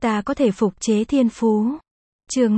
ta có thể phục chế thiên phú. Chương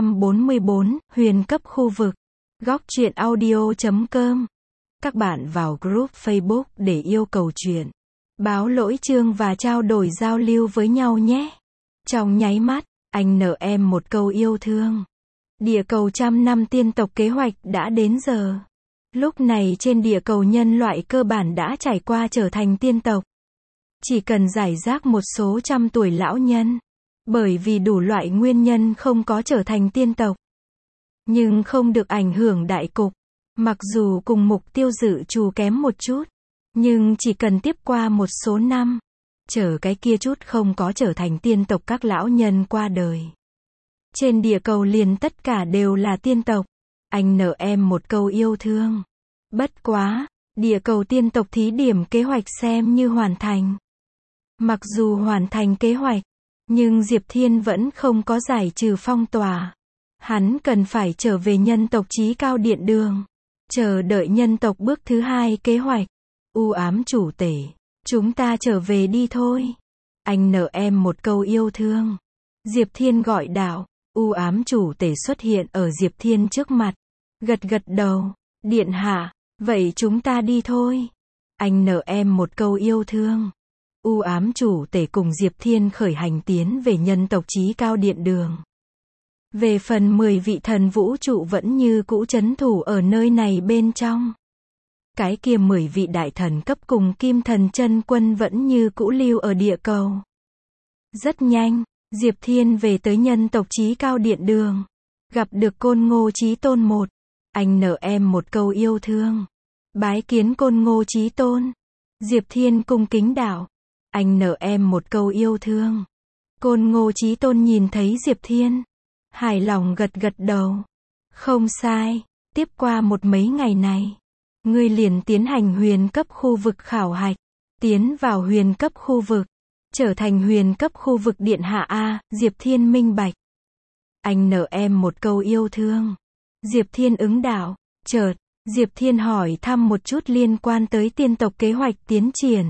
544, huyền cấp khu vực. Góc truyện audio.com. Các bạn vào group Facebook để yêu cầu truyện, báo lỗi chương và trao đổi giao lưu với nhau nhé. Trong nháy mắt, anh nợ em một câu yêu thương. Địa cầu trăm năm tiên tộc kế hoạch đã đến giờ. Lúc này trên địa cầu nhân loại cơ bản đã trải qua trở thành tiên tộc. Chỉ cần giải rác một số trăm tuổi lão nhân, bởi vì đủ loại nguyên nhân không có trở thành tiên tộc. Nhưng không được ảnh hưởng đại cục. Mặc dù cùng mục tiêu dự trù kém một chút, nhưng chỉ cần tiếp qua một số năm, chờ cái kia chút không có trở thành tiên tộc các lão nhân qua đời. Trên địa cầu liền tất cả đều là tiên tộc. Anh nợ em một câu yêu thương. Bất quá, địa cầu tiên tộc thí điểm kế hoạch xem như hoàn thành. Mặc dù hoàn thành kế hoạch, nhưng Diệp Thiên vẫn không có giải trừ phong tỏa. Hắn cần phải trở về nhân tộc chí cao điện đường, chờ đợi nhân tộc bước thứ 2 kế hoạch. U ám chủ tể, chúng ta trở về đi thôi. Anh nợ em một câu yêu thương. Diệp Thiên gọi đạo. U ám chủ tể xuất hiện ở Diệp Thiên trước mặt, gật gật đầu. Điện hạ, vậy chúng ta đi thôi. Anh nợ em một câu yêu thương. U ám chủ tể cùng Diệp Thiên khởi hành tiến về nhân tộc chí cao điện đường. Về phần 10 vị thần vũ trụ vẫn như cũ trấn thủ ở nơi này bên trong. Cái kia 10 vị đại thần cấp cùng kim thần chân quân vẫn như cũ lưu ở địa cầu. Rất nhanh, Diệp Thiên về tới nhân tộc chí cao điện đường. Gặp được Côn Ngô Chí Tôn một. Anh nợ em một câu yêu thương. Bái kiến Côn Ngô Chí Tôn. Diệp Thiên cung kính đạo. Anh nợ em một câu yêu thương. Côn Ngô Chí Tôn nhìn thấy Diệp Thiên, hài lòng gật gật đầu. Không sai, tiếp qua một mấy ngày này, ngươi liền tiến hành huyền cấp khu vực khảo hạch, tiến vào huyền cấp khu vực, trở thành huyền cấp khu vực điện hạ A. Diệp Thiên minh bạch. Anh nợ em một câu yêu thương. Diệp Thiên ứng đạo. Chợt, Diệp Thiên hỏi thăm một chút liên quan tới tiên tộc kế hoạch tiến triển.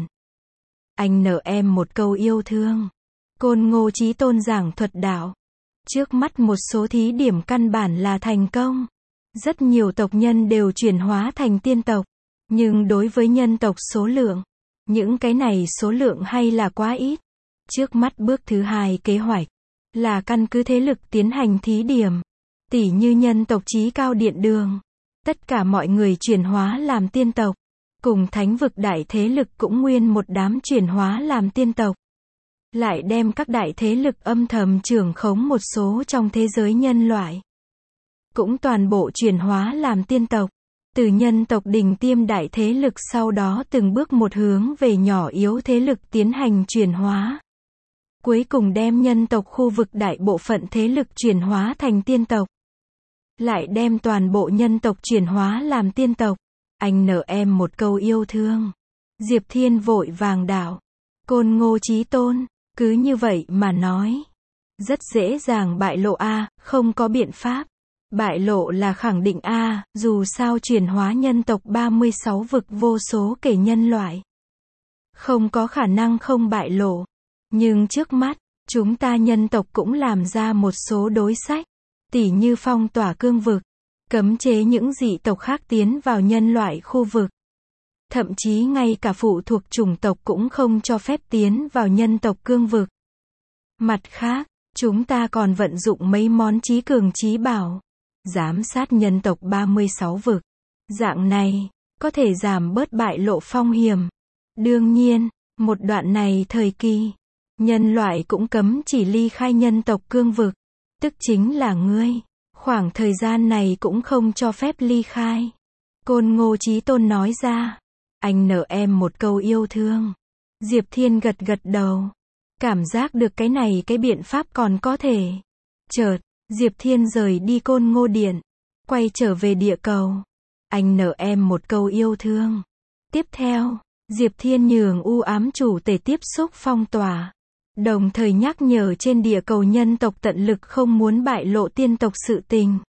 Anh nợ em một câu yêu thương. Côn Ngô Chí Tôn giảng thuật đạo. Trước mắt một số thí điểm căn bản là thành công. Rất nhiều tộc nhân đều chuyển hóa thành tiên tộc. Nhưng đối với nhân tộc số lượng, những cái này số lượng hay là quá ít. Trước mắt bước thứ 2 kế hoạch là căn cứ thế lực tiến hành thí điểm. Tỉ như nhân tộc chí cao điện đường, tất cả mọi người chuyển hóa làm tiên tộc. Cùng thánh vực đại thế lực cũng nguyên một đám chuyển hóa làm tiên tộc. Lại đem các đại thế lực âm thầm trưởng khống một số trong thế giới nhân loại. Cũng toàn bộ chuyển hóa làm tiên tộc. Từ nhân tộc đỉnh tiêm đại thế lực sau đó từng bước một hướng về nhỏ yếu thế lực tiến hành chuyển hóa. Cuối cùng đem nhân tộc khu vực đại bộ phận thế lực chuyển hóa thành tiên tộc. Lại đem toàn bộ nhân tộc chuyển hóa làm tiên tộc. Anh nợ em một câu yêu thương. Diệp Thiên vội vàng đạo. Côn Ngô Chí Tôn, cứ như vậy mà nói. Rất dễ dàng bại lộ A, không có biện pháp. Bại lộ là khẳng định A, dù sao chuyển hóa nhân tộc 36 vực vô số kể nhân loại. Không có khả năng không bại lộ. Nhưng trước mắt, chúng ta nhân tộc cũng làm ra một số đối sách. Tỉ như phong tỏa cương vực. Cấm chế những dị tộc khác tiến vào nhân loại khu vực. Thậm chí ngay cả phụ thuộc chủng tộc cũng không cho phép tiến vào nhân tộc cương vực. Mặt khác, chúng ta còn vận dụng mấy món trí cường trí bảo, giám sát nhân tộc 36 vực. Dạng này, có thể giảm bớt bại lộ phong hiểm. Đương nhiên, một đoạn này thời kỳ, nhân loại cũng cấm chỉ ly khai nhân tộc cương vực. Tức chính là ngươi. Khoảng thời gian này cũng không cho phép ly khai. Côn Ngô Chí Tôn nói ra. Anh nợ em một câu yêu thương. Diệp Thiên gật gật đầu. Cảm giác được cái này cái biện pháp còn có thể. Chợt, Diệp Thiên rời đi Côn Ngô Điện. Quay trở về địa cầu. Anh nợ em một câu yêu thương. Tiếp theo, Diệp Thiên nhường u ám chủ tể tiếp xúc phong tỏa. Đồng thời nhắc nhở trên địa cầu nhân tộc tận lực không muốn bại lộ tiên tộc sự tình.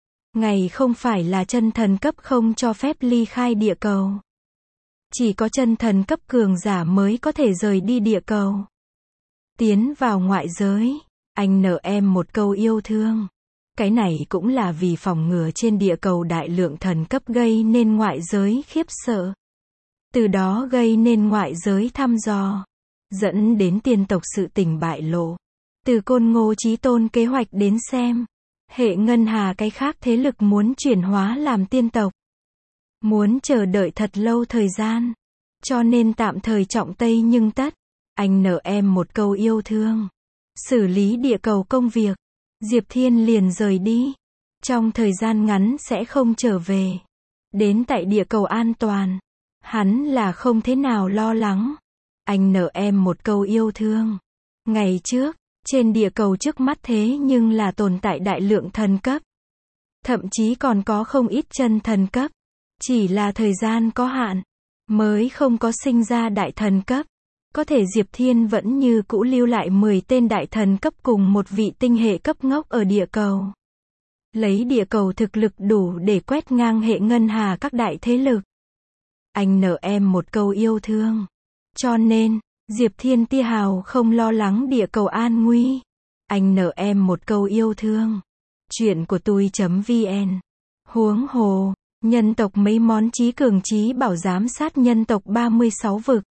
Ngày không phải là chân thần cấp không cho phép ly khai địa cầu. Chỉ có chân thần cấp cường giả mới có thể rời đi địa cầu. tiến vào ngoại giới. Anh nợ em một câu yêu thương. Cái này cũng là vì phòng ngừa trên địa cầu đại lượng thần cấp gây nên ngoại giới khiếp sợ. Từ đó gây nên ngoại giới thăm dò. Dẫn đến tiên tộc sự tình bại lộ. Từ Côn Ngô Chí Tôn kế hoạch đến xem. Hệ ngân hà cái khác thế lực muốn chuyển hóa làm tiên tộc. Muốn chờ đợi thật lâu thời gian. Cho nên tạm thời trọng tây nhưng tất. Anh nợ em một câu yêu thương. Xử lý địa cầu công việc. Diệp Thiên liền rời đi. Trong thời gian ngắn sẽ không trở về. Đến tại địa cầu an toàn. Hắn là không thế nào lo lắng. Anh nợ em một câu yêu thương. Ngày trước, trên địa cầu trước mắt thế nhưng là tồn tại đại lượng thần cấp. Thậm chí còn có không ít chân thần cấp. Chỉ là thời gian có hạn. Mới không có sinh ra đại thần cấp. Có thể Diệp Thiên vẫn như cũ lưu lại 10 tên đại thần cấp cùng một vị tinh hệ cấp ngốc ở địa cầu. Lấy địa cầu thực lực đủ để quét ngang hệ ngân hà các đại thế lực. Anh nợ em một câu yêu thương. Cho nên, Diệp Thiên tia hào không lo lắng địa cầu an nguy. Anh nợ em một câu yêu thương. Chuyện của tôi.vn. Huống hồ, nhân tộc mấy món trí cường trí bảo giám sát nhân tộc 36 vực.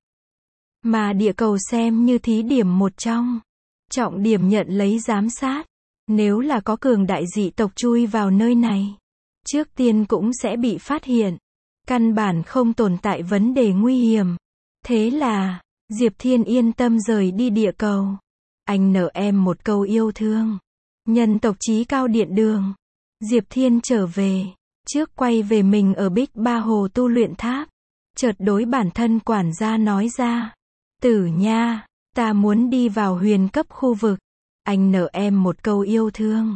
Mà địa cầu xem như thí điểm một trong. Trọng điểm nhận lấy giám sát. Nếu là có cường đại dị tộc chui vào nơi này. Trước tiên cũng sẽ bị phát hiện. Căn bản không tồn tại vấn đề nguy hiểm. Thế là, Diệp Thiên yên tâm rời đi địa cầu. Anh nợ em một câu yêu thương. Nhân tộc chí cao điện đường. Diệp Thiên trở về. Trước quay về mình ở Bích Ba Hồ tu luyện tháp. Chợt đối bản thân quản gia nói ra. Tử nha, ta muốn đi vào huyền cấp khu vực. Anh nợ em một câu yêu thương.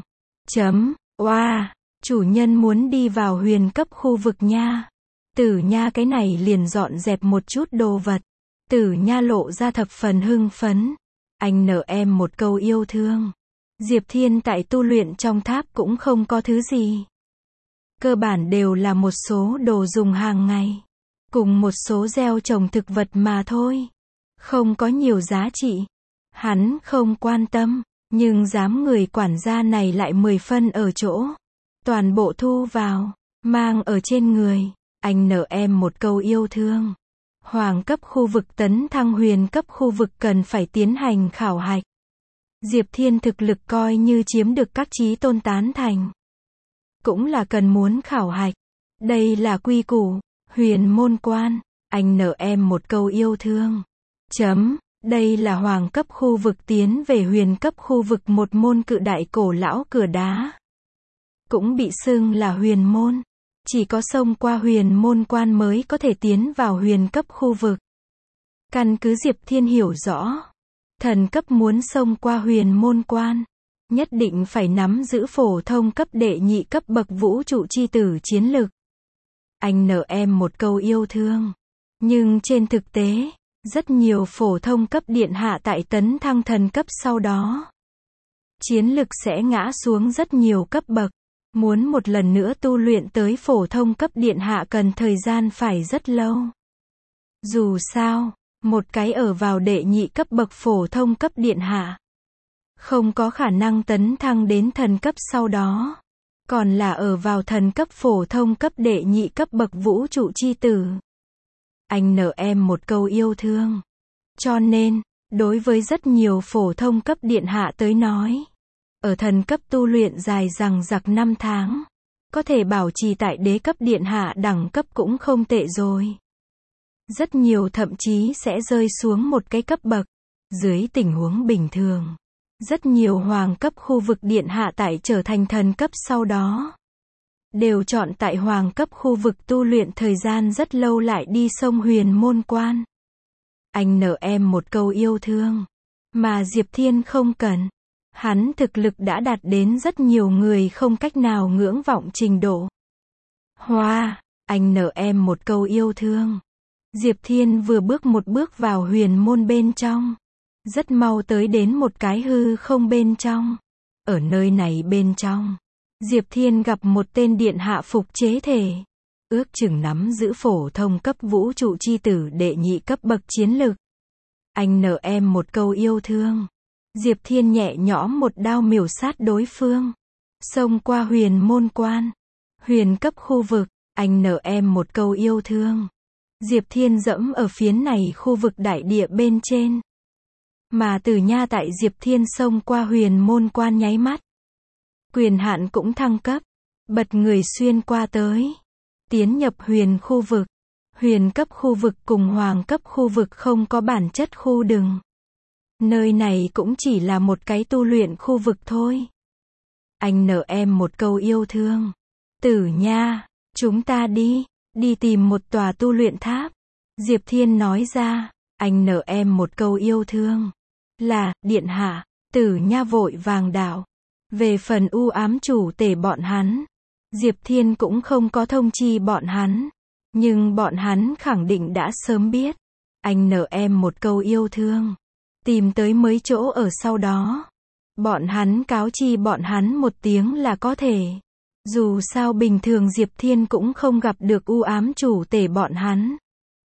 Oa, chủ nhân muốn đi vào huyền cấp khu vực nha. Tử nha cái này liền dọn dẹp một chút đồ vật. Tử nha lộ ra thập phần hưng phấn. Anh nợ em một câu yêu thương. Diệp Thiên tại tu luyện trong tháp cũng không có thứ gì. Cơ bản đều là một số đồ dùng hàng ngày. Cùng một số gieo trồng thực vật mà thôi. Không có nhiều giá trị. Hắn không quan tâm. Nhưng dám người quản gia này lại 10 phân ở chỗ. Toàn bộ thu vào. Mang ở trên người. Anh nợ em một câu yêu thương. Hoàng cấp khu vực tấn thăng huyền cấp khu vực cần phải tiến hành khảo hạch. Diệp Thiên thực lực coi như chiếm được các chí tôn tán thành. Cũng là cần muốn khảo hạch. Đây là quy củ. Huyền môn quan. Anh nợ em một câu yêu thương. Đây là hoàng cấp khu vực tiến về huyền cấp khu vực một môn cự đại cổ lão cửa đá. Cũng bị xưng là huyền môn. Chỉ có xông qua huyền môn quan mới có thể tiến vào huyền cấp khu vực. Căn cứ Diệp Thiên hiểu rõ. Thần cấp muốn xông qua huyền môn quan. Nhất định phải nắm giữ phổ thông cấp đệ nhị cấp bậc vũ trụ chi tử chiến lực. Anh nợ em một câu yêu thương. Nhưng trên thực tế, rất nhiều phổ thông cấp điện hạ tại tấn thăng thần cấp sau đó. Chiến lực sẽ ngã xuống rất nhiều cấp bậc. Muốn một lần nữa tu luyện tới phổ thông cấp điện hạ cần thời gian phải rất lâu. Dù sao, một cái ở vào đệ nhị cấp bậc phổ thông cấp điện hạ. Không có khả năng tấn thăng đến thần cấp sau đó. Còn là ở vào thần cấp phổ thông cấp đệ nhị cấp bậc vũ trụ chi tử. Anh nợ em một câu yêu thương. Cho nên, đối với rất nhiều phổ thông cấp điện hạ tới nói. Ở thần cấp tu luyện dài dằng dặc 5 tháng. Có thể bảo trì tại đế cấp điện hạ đẳng cấp cũng không tệ rồi. Rất nhiều thậm chí sẽ rơi xuống một cái cấp bậc. Dưới tình huống bình thường. Rất nhiều hoàng cấp khu vực điện hạ tại trở thành thần cấp sau đó. Đều chọn tại hoàng cấp khu vực tu luyện thời gian rất lâu lại đi sông huyền môn quan. Anh nợ em một câu yêu thương. Mà Diệp Thiên không cần. Hắn thực lực đã đạt đến rất nhiều người không cách nào ngưỡng vọng trình độ. Anh nợ em một câu yêu thương. Diệp Thiên vừa bước một bước vào huyền môn bên trong. Rất mau tới đến một cái hư không bên trong. Ở nơi này bên trong, Diệp Thiên gặp một tên điện hạ phục chế thể. Ước chừng nắm giữ phổ thông cấp vũ trụ chi tử đệ nhị cấp bậc chiến lực. Anh nợ em một câu yêu thương. Diệp Thiên nhẹ nhõm một đao miểu sát đối phương. Xông qua huyền môn quan. Huyền cấp khu vực, anh nợ em một câu yêu thương. Diệp Thiên dẫm ở phiến này khu vực đại địa bên trên. Mà Tử Nha tại Diệp Thiên xông qua huyền môn quan nháy mắt. Quyền hạn cũng thăng cấp. Bật người xuyên qua tới. Tiến nhập huyền khu vực. Huyền cấp khu vực cùng hoàng cấp khu vực không có bản chất khu đừng. Nơi này cũng chỉ là một cái tu luyện khu vực thôi. Anh nợ em một câu yêu thương. Tử Nha, chúng ta đi tìm một tòa tu luyện tháp. Diệp Thiên nói ra, anh nợ em một câu yêu thương. Là, điện hạ. Tử Nha vội vàng đảo. Về phần u ám chủ tể bọn hắn, Diệp Thiên cũng không có thông chi bọn hắn. Nhưng bọn hắn khẳng định đã sớm biết. Anh nợ em một câu yêu thương. Tìm tới mấy chỗ ở sau đó. Bọn hắn cáo chi bọn hắn một tiếng là có thể. Dù sao bình thường Diệp Thiên cũng không gặp được u ám chủ tể bọn hắn.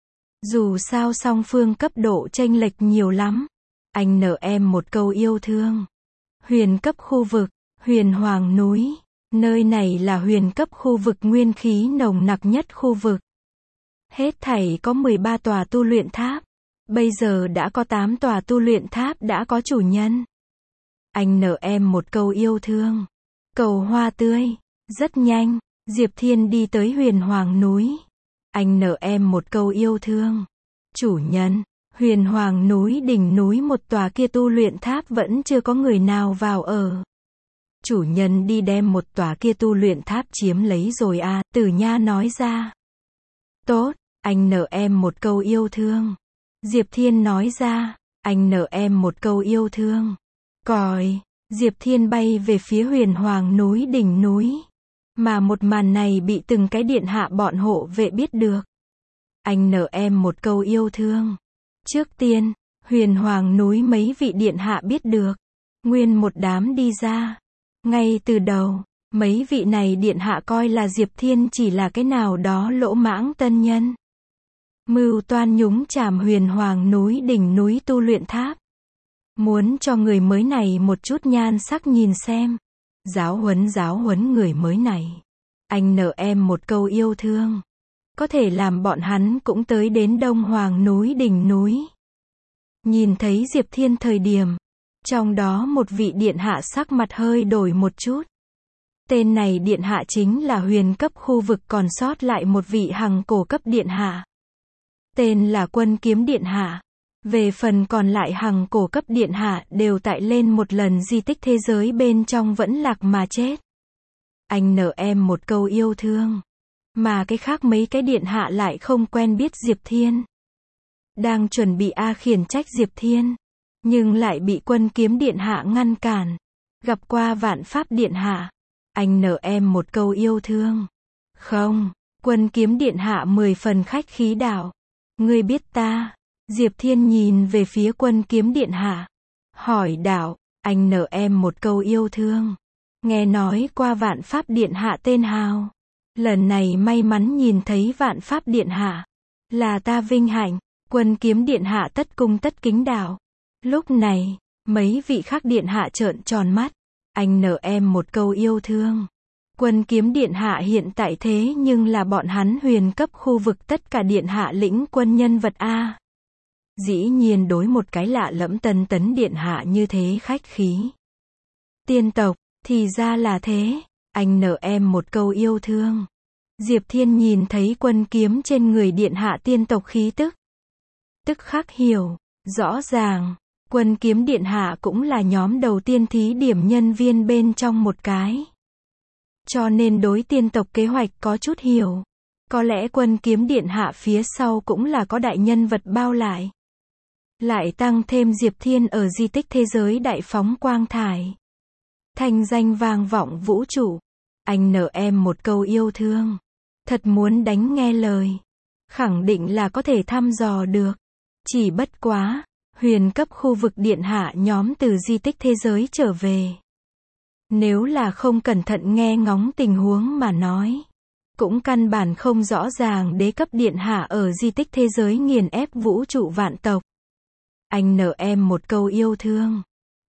Dù sao song phương cấp độ chênh lệch nhiều lắm. Anh nợ em một câu yêu thương. Huyền cấp khu vực, huyền hoàng núi. Nơi này là huyền cấp khu vực nguyên khí nồng nặc nhất khu vực. Hết thảy có 13 tòa tu luyện tháp. Bây giờ đã có 8 tòa tu luyện tháp đã có chủ nhân. Anh nợ em một câu yêu thương. Cầu hoa tươi. Rất nhanh, Diệp Thiên đi tới huyền hoàng núi. Anh nợ em một câu yêu thương. Chủ nhân, huyền hoàng núi đỉnh núi một tòa kia tu luyện tháp vẫn chưa có người nào vào ở. Chủ nhân đi đem một tòa kia tu luyện tháp chiếm lấy rồi à, Tử Nha nói ra. Tốt, anh nợ em một câu yêu thương. Diệp Thiên nói ra, anh nợ em một câu yêu thương. Còi, Diệp Thiên bay về phía huyền hoàng núi đỉnh núi. Mà một màn này bị từng cái điện hạ bọn hộ vệ biết được. Anh nợ em một câu yêu thương. Trước tiên, huyền hoàng núi mấy vị điện hạ biết được. Nguyên một đám đi ra. Ngay từ đầu, mấy vị này điện hạ coi là Diệp Thiên chỉ là cái nào đó lỗ mãng tân nhân. Mưu toan nhúng chàm huyền hoàng núi đỉnh núi tu luyện tháp. Muốn cho người mới này một chút nhan sắc nhìn xem. Giáo huấn người mới này. Anh nợ em một câu yêu thương. Có thể làm bọn hắn cũng tới đến Đông Hoàng núi đỉnh núi. Nhìn thấy Diệp Thiên thời điểm. Trong đó một vị điện hạ sắc mặt hơi đổi một chút. Tên này điện hạ chính là huyền cấp khu vực còn sót lại một vị hằng cổ cấp điện hạ. Tên là Quân Kiếm điện hạ. Về phần còn lại hằng cổ cấp điện hạ đều tại lên một lần di tích thế giới bên trong vẫn lạc mà chết. Anh nợ em một câu yêu thương. Mà cái khác mấy cái điện hạ lại không quen biết Diệp Thiên. Đang chuẩn bị khiển trách Diệp Thiên. Nhưng lại bị Quân Kiếm điện hạ ngăn cản. Gặp qua Vạn Pháp điện hạ. Anh nợ em một câu yêu thương. Không, Quân Kiếm điện hạ 10 phần khách khí đảo. Ngươi biết ta. Diệp Thiên nhìn về phía Quân Kiếm điện hạ. Hỏi đảo, anh nợ em một câu yêu thương. Nghe nói qua Vạn Pháp điện hạ tên hào. Lần này may mắn nhìn thấy Vạn Pháp điện hạ. Là ta vinh hạnh. Quân Kiếm điện hạ tất cung tất kính đảo. Lúc này, mấy vị khác điện hạ trợn tròn mắt. Anh nợ em một câu yêu thương. Quân Kiếm điện hạ hiện tại thế nhưng là bọn hắn huyền cấp khu vực tất cả điện hạ lĩnh quân nhân vật A. Dĩ nhiên đối một cái lạ lẫm tân tấn điện hạ như thế khách khí. Tiên tộc, thì ra là thế. Anh nợ em một câu yêu thương. Diệp Thiên nhìn thấy Quân Kiếm trên người điện hạ tiên tộc khí tức. Tức khắc hiểu, rõ ràng. Quân Kiếm điện hạ cũng là nhóm đầu tiên thí điểm nhân viên bên trong một cái. Cho nên đối tiên tộc kế hoạch có chút hiểu. Có lẽ Quân Kiếm điện hạ phía sau cũng là có đại nhân vật bao lại. Lại tăng thêm Diệp Thiên ở di tích thế giới đại phóng quang thải. Thành danh vang vọng vũ trụ. Anh nợ em một câu yêu thương. Thật muốn đánh nghe lời. Khẳng định là có thể thăm dò được. Chỉ bất quá, huyền cấp khu vực điện hạ nhóm từ di tích thế giới trở về. Nếu là không cẩn thận nghe ngóng tình huống mà nói. Cũng căn bản không rõ ràng đế cấp điện hạ ở di tích thế giới nghiền ép vũ trụ vạn tộc. Anh nợ em một câu yêu thương.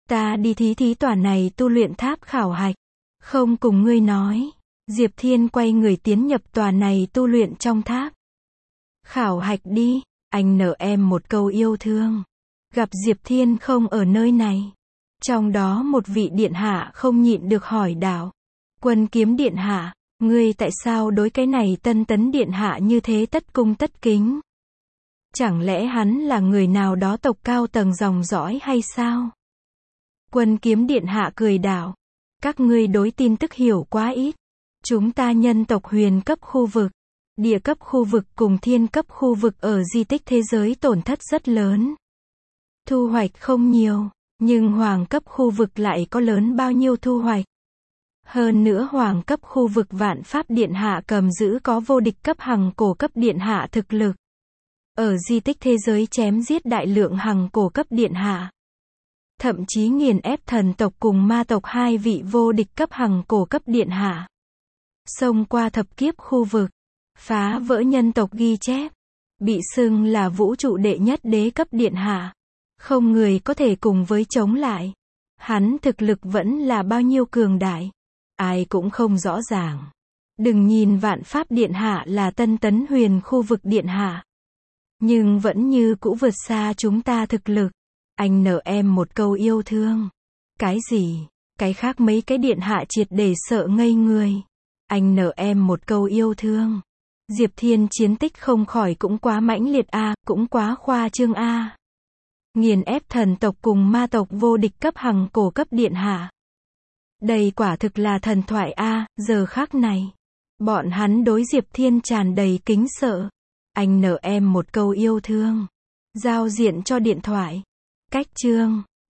Ta đi thí thí tòa này tu luyện tháp khảo hạch. Không cùng ngươi nói. Diệp Thiên quay người tiến nhập tòa này tu luyện trong tháp. Khảo hạch đi. Anh nở em một câu yêu thương. Gặp Diệp Thiên không ở nơi này. Trong đó một vị điện hạ không nhịn được hỏi đạo. Quân Kiếm điện hạ, ngươi tại sao đối cái này Tân Tấn điện hạ như thế tất cung tất kính? Chẳng lẽ hắn là người nào đó tộc cao tầng dòng dõi hay sao? Quân Kiếm điện hạ cười đạo. Các ngươi đối tin tức hiểu quá ít. Chúng ta nhân tộc huyền cấp khu vực, địa cấp khu vực cùng thiên cấp khu vực ở di tích thế giới tổn thất rất lớn. Thu hoạch không nhiều, nhưng hoàng cấp khu vực lại có lớn bao nhiêu thu hoạch. Hơn nữa hoàng cấp khu vực vạn pháp điện hạ cầm giữ có vô địch cấp hằng cổ cấp điện hạ thực lực. Ở di tích thế giới chém giết đại lượng hằng cổ cấp điện hạ. Thậm chí nghiền ép thần tộc cùng ma tộc hai vị vô địch cấp hằng cổ cấp điện hạ. Xông qua thập kiếp khu vực, phá vỡ nhân tộc ghi chép, bị xưng là vũ trụ đệ nhất đế cấp điện hạ. Không người có thể cùng với chống lại. Hắn thực lực vẫn là bao nhiêu cường đại. Ai cũng không rõ ràng. Đừng nhìn vạn pháp điện hạ là Tân Tấn huyền khu vực điện hạ. Nhưng vẫn như cũ vượt xa chúng ta thực lực. Anh nở em một câu yêu thương. Cái gì? Cái khác mấy cái điện hạ triệt để sợ ngây người. Anh nở em một câu yêu thương. Diệp Thiên chiến tích không khỏi cũng quá mãnh liệt a, cũng quá khoa trương a. Nghiền ép thần tộc cùng ma tộc vô địch cấp hằng cổ cấp điện hạ. Đây quả thực là thần thoại a, giờ khắc này. Bọn hắn đối Diệp Thiên tràn đầy kính sợ. Anh nở em một câu yêu thương. Giao diện cho điện thoại. Cách chương